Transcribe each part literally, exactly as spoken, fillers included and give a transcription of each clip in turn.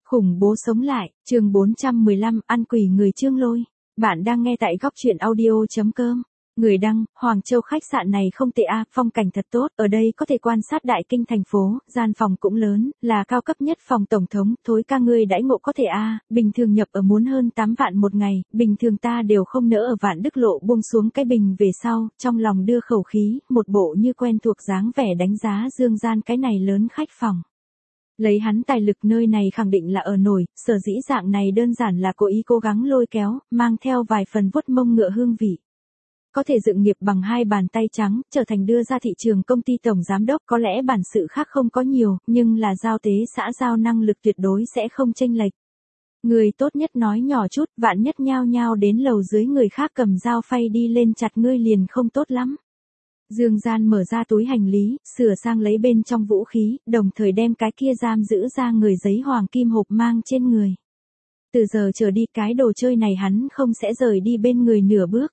Khủng bố sống lại, chương bốn trăm mười lăm, ăn quỷ người Chương Lôi. Bạn đang nghe tại góc truyện audio.com. Người đăng, Hoàng Châu khách sạn này không tệ a, phong cảnh thật tốt, ở đây có thể quan sát đại kinh thành phố, gian phòng cũng lớn, là cao cấp nhất phòng tổng thống, thối ca ngươi đãi ngộ có thể a, bình thường nhập ở muốn hơn tám vạn một ngày, bình thường ta đều không nỡ ở Vạn Đức Lộ buông xuống cái bình về sau, trong lòng đưa khẩu khí, một bộ như quen thuộc dáng vẻ đánh giá Dương Gian cái này lớn khách phòng. Lấy hắn tài lực nơi này khẳng định là ở nổi, sở dĩ dạng này đơn giản là cố ý cố gắng lôi kéo, mang theo vài phần vuốt mông ngựa hương vị. Có thể dựng nghiệp bằng hai bàn tay trắng, trở thành đưa ra thị trường công ty tổng giám đốc có lẽ bản sự khác không có nhiều, nhưng là giao tế xã giao năng lực tuyệt đối sẽ không chênh lệch. Người tốt nhất nói nhỏ chút, vạn nhất nhao nhao đến lầu dưới người khác cầm dao phay đi lên chặt ngươi liền không tốt lắm. Dương Gian mở ra túi hành lý, sửa sang lấy bên trong vũ khí, đồng thời đem cái kia giam giữ ra người giấy hoàng kim hộp mang trên người. Từ giờ trở đi cái đồ chơi này hắn không sẽ rời đi bên người nửa bước.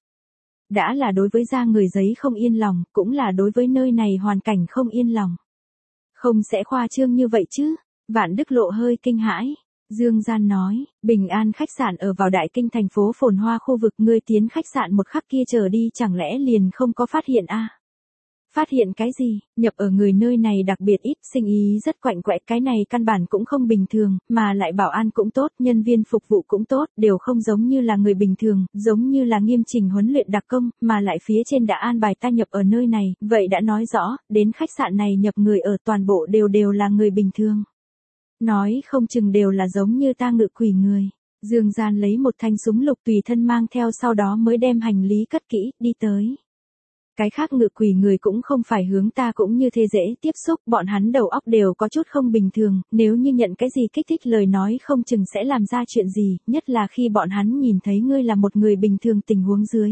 Đã là đối với da người giấy không yên lòng, cũng là đối với nơi này hoàn cảnh không yên lòng. Không sẽ khoa trương như vậy chứ, Vạn Đức Lộ hơi kinh hãi. Dương Gian nói, Bình An khách sạn ở vào đại kinh thành phố phồn hoa khu vực, ngươi tiến khách sạn một khắc kia trở đi chẳng lẽ liền không có phát hiện a? Phát hiện cái gì, nhập ở người nơi này đặc biệt ít, sinh ý rất quạnh quẽ, cái này căn bản cũng không bình thường, mà lại bảo an cũng tốt, nhân viên phục vụ cũng tốt, đều không giống như là người bình thường, giống như là nghiêm trình huấn luyện đặc công, mà lại phía trên đã an bài ta nhập ở nơi này, vậy đã nói rõ, đến khách sạn này nhập người ở toàn bộ đều đều là người bình thường. Nói không chừng đều là giống như ta ngự quỷ người. Dương Gian lấy một thanh súng lục tùy thân mang theo, sau đó mới đem hành lý cất kỹ, đi tới. Cái khác ngự quỷ người cũng không phải hướng ta cũng như thế dễ tiếp xúc, bọn hắn đầu óc đều có chút không bình thường, nếu như nhận cái gì kích thích lời nói không chừng sẽ làm ra chuyện gì, nhất là khi bọn hắn nhìn thấy ngươi là một người bình thường tình huống dưới.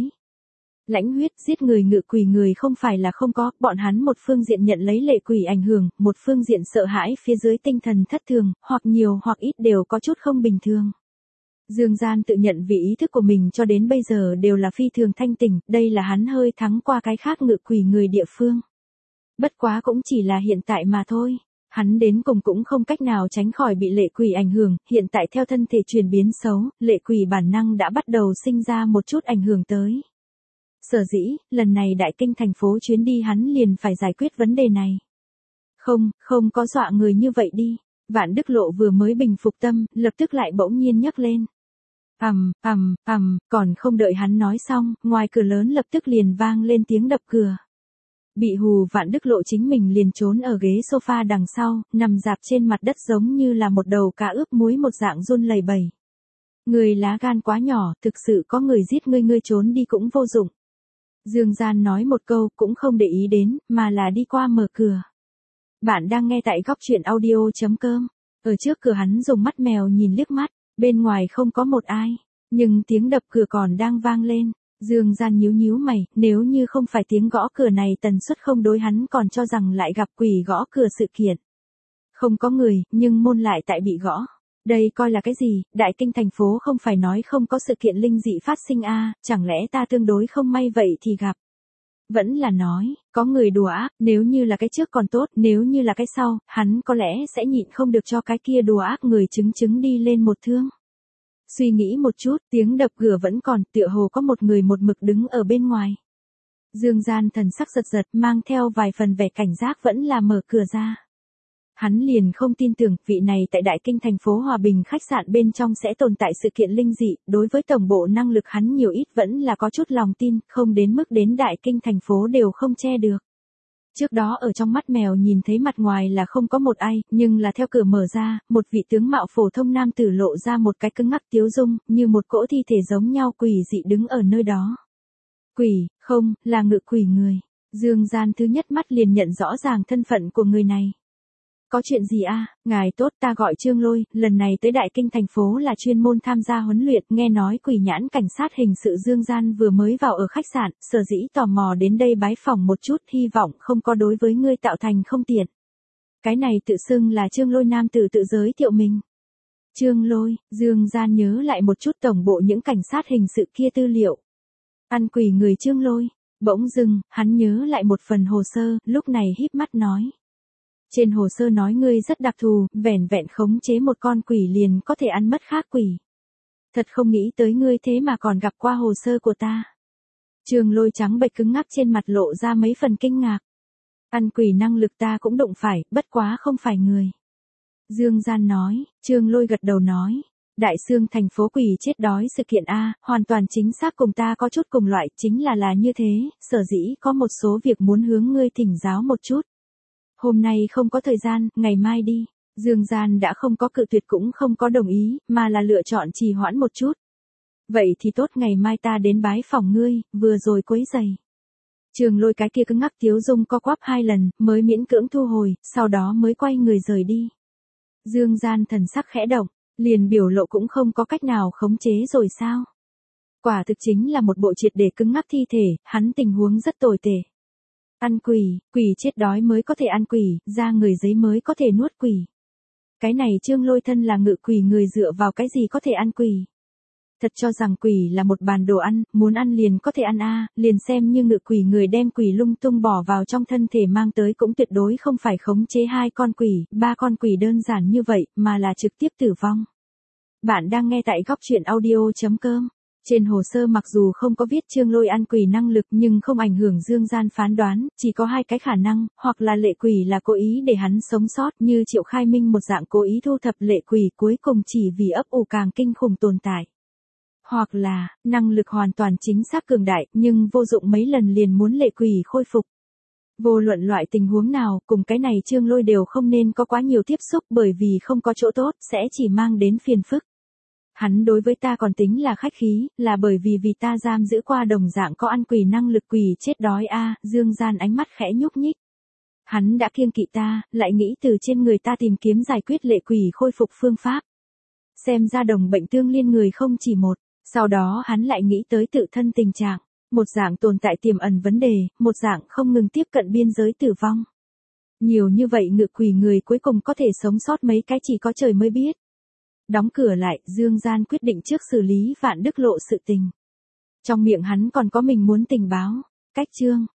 Lãnh huyết giết người ngự quỷ người không phải là không có, bọn hắn một phương diện nhận lấy lệ quỷ ảnh hưởng, một phương diện sợ hãi phía dưới tinh thần thất thường, hoặc nhiều hoặc ít đều có chút không bình thường. Dương Gian tự nhận vì ý thức của mình cho đến bây giờ đều là phi thường thanh tỉnh, đây là hắn hơi thắng qua cái khác ngự quỷ người địa phương. Bất quá cũng chỉ là hiện tại mà thôi, hắn đến cùng cũng không cách nào tránh khỏi bị lệ quỷ ảnh hưởng, hiện tại theo thân thể chuyển biến xấu, lệ quỷ bản năng đã bắt đầu sinh ra một chút ảnh hưởng tới. Sở dĩ, lần này đại kinh thành phố chuyến đi hắn liền phải giải quyết vấn đề này. Không, không có dọa người như vậy đi. Vạn Đức Lộ vừa mới bình phục tâm, lập tức lại bỗng nhiên nhấc lên. Ầm, ầm, ầm, còn không đợi hắn nói xong, ngoài cửa lớn lập tức liền vang lên tiếng đập cửa. Bị hù Vạn Đức Lộ chính mình liền trốn ở ghế sofa đằng sau, nằm dạp trên mặt đất giống như là một đầu cá ướp muối một dạng run lẩy bẩy. Người lá gan quá nhỏ, thực sự có người giết ngươi ngươi trốn đi cũng vô dụng. Dương Gian nói một câu cũng không để ý đến, mà là đi qua mở cửa. Bạn đang nghe tại góc truyện audio.com. Ở trước cửa hắn dùng mắt mèo nhìn liếc mắt, bên ngoài không có một ai, nhưng tiếng đập cửa còn đang vang lên. Dương Gian nhíu nhíu mày, nếu như không phải tiếng gõ cửa này tần suất không đối hắn còn cho rằng lại gặp quỷ gõ cửa sự kiện. Không có người, nhưng môn lại tại bị gõ. Đây coi là cái gì, đại kinh thành phố không phải nói không có sự kiện linh dị phát sinh a, chẳng lẽ ta tương đối không may vậy thì gặp. Vẫn là nói, có người đùa ác, nếu như là cái trước còn tốt, nếu như là cái sau, hắn có lẽ sẽ nhịn không được cho cái kia đùa ác người chứng chứng đi lên một thương. Suy nghĩ một chút, tiếng đập cửa vẫn còn, tựa hồ có một người một mực đứng ở bên ngoài. Dương Gian thần sắc giật giật, mang theo vài phần vẻ cảnh giác vẫn là mở cửa ra. Hắn liền không tin tưởng vị này tại đại kinh thành phố Hòa Bình khách sạn bên trong sẽ tồn tại sự kiện linh dị, đối với tổng bộ năng lực hắn nhiều ít vẫn là có chút lòng tin, không đến mức đến đại kinh thành phố đều không che được. Trước đó ở trong mắt mèo nhìn thấy mặt ngoài là không có một ai, nhưng là theo cửa mở ra, một vị tướng mạo phổ thông nam tử lộ ra một cái cứng ngắc tiếu dung, như một cỗ thi thể giống nhau quỷ dị đứng ở nơi đó. Quỷ, không, là ngự quỷ người. Dương Gian thứ nhất mắt liền nhận rõ ràng thân phận của người này. Có chuyện gì a? À? Ngài tốt, ta gọi Chương Lôi, lần này tới đại kinh thành phố là chuyên môn tham gia huấn luyện, nghe nói quỷ nhãn cảnh sát hình sự Dương Gian vừa mới vào ở khách sạn, sở dĩ tò mò đến đây bái phỏng một chút, hy vọng không có đối với ngươi tạo thành không tiện. Cái này tự xưng là Chương Lôi nam tử tự giới thiệu mình. Chương Lôi, Dương Gian nhớ lại một chút tổng bộ những cảnh sát hình sự kia tư liệu. Ăn quỷ người Chương Lôi, bỗng dưng, hắn nhớ lại một phần hồ sơ, lúc này híp mắt nói. Trên hồ sơ nói ngươi rất đặc thù, vẻn vẹn khống chế một con quỷ liền có thể ăn mất khác quỷ. Thật không nghĩ tới ngươi thế mà còn gặp qua hồ sơ của ta. Trương Lôi trắng bệch cứng ngắc trên mặt lộ ra mấy phần kinh ngạc. Ăn quỷ năng lực ta cũng đụng phải, bất quá không phải người. Dương Gian nói, Trương Lôi gật đầu nói. Đại xương thành phố quỷ chết đói sự kiện A, hoàn toàn chính xác cùng ta có chút cùng loại, chính là là như thế, sở dĩ có một số việc muốn hướng ngươi thỉnh giáo một chút. Hôm nay không có thời gian, ngày mai đi. Dương Gian đã không có cự tuyệt cũng không có đồng ý, mà là lựa chọn trì hoãn một chút. Vậy thì tốt, ngày mai ta đến bái phòng ngươi, vừa rồi quấy giày. Trường Lôi cái kia cứng ngắc Tiếu Dung co quắp hai lần, mới miễn cưỡng thu hồi, sau đó mới quay người rời đi. Dương Gian thần sắc khẽ động, liền biểu lộ cũng không có cách nào khống chế rồi sao. Quả thực chính là một bộ triệt để cứng ngắc thi thể, hắn tình huống rất tồi tệ. Ăn quỷ, quỷ chết đói mới có thể ăn quỷ, ra người giấy mới có thể nuốt quỷ. Cái này Trương Lôi thân là ngự quỷ người dựa vào cái gì có thể ăn quỷ. Thật cho rằng quỷ là một bàn đồ ăn, muốn ăn liền có thể ăn a, à, liền xem như ngự quỷ người đem quỷ lung tung bỏ vào trong thân thể mang tới cũng tuyệt đối không phải khống chế hai con quỷ, ba con quỷ đơn giản như vậy, mà là trực tiếp tử vong. Bạn đang nghe tại góc truyện audio chấm com. Trên hồ sơ mặc dù không có viết Trương Lôi ăn quỷ năng lực nhưng không ảnh hưởng Dương Gian phán đoán, chỉ có hai cái khả năng, hoặc là lệ quỷ là cố ý để hắn sống sót như Triệu Khai Minh một dạng cố ý thu thập lệ quỷ cuối cùng chỉ vì ấp ủ càng kinh khủng tồn tại. Hoặc là, năng lực hoàn toàn chính xác cường đại nhưng vô dụng mấy lần liền muốn lệ quỷ khôi phục. Vô luận loại tình huống nào, cùng cái này Trương Lôi đều không nên có quá nhiều tiếp xúc bởi vì không có chỗ tốt, sẽ chỉ mang đến phiền phức. Hắn đối với ta còn tính là khách khí, là bởi vì vì ta giam giữ qua đồng dạng có ăn quỷ năng lực quỷ chết đói a, à, Dương Gian ánh mắt khẽ nhúc nhích. Hắn đã kiêng kỵ ta, lại nghĩ từ trên người ta tìm kiếm giải quyết lệ quỷ khôi phục phương pháp. Xem ra đồng bệnh tương liên người không chỉ một, sau đó hắn lại nghĩ tới tự thân tình trạng, một dạng tồn tại tiềm ẩn vấn đề, một dạng không ngừng tiếp cận biên giới tử vong. Nhiều như vậy ngự quỷ người cuối cùng có thể sống sót mấy cái chỉ có trời mới biết. Đóng cửa lại, Dương Gian quyết định trước xử lý Vạn Đức Lộ sự tình. Trong miệng hắn còn có mình muốn tình báo. Cách chương,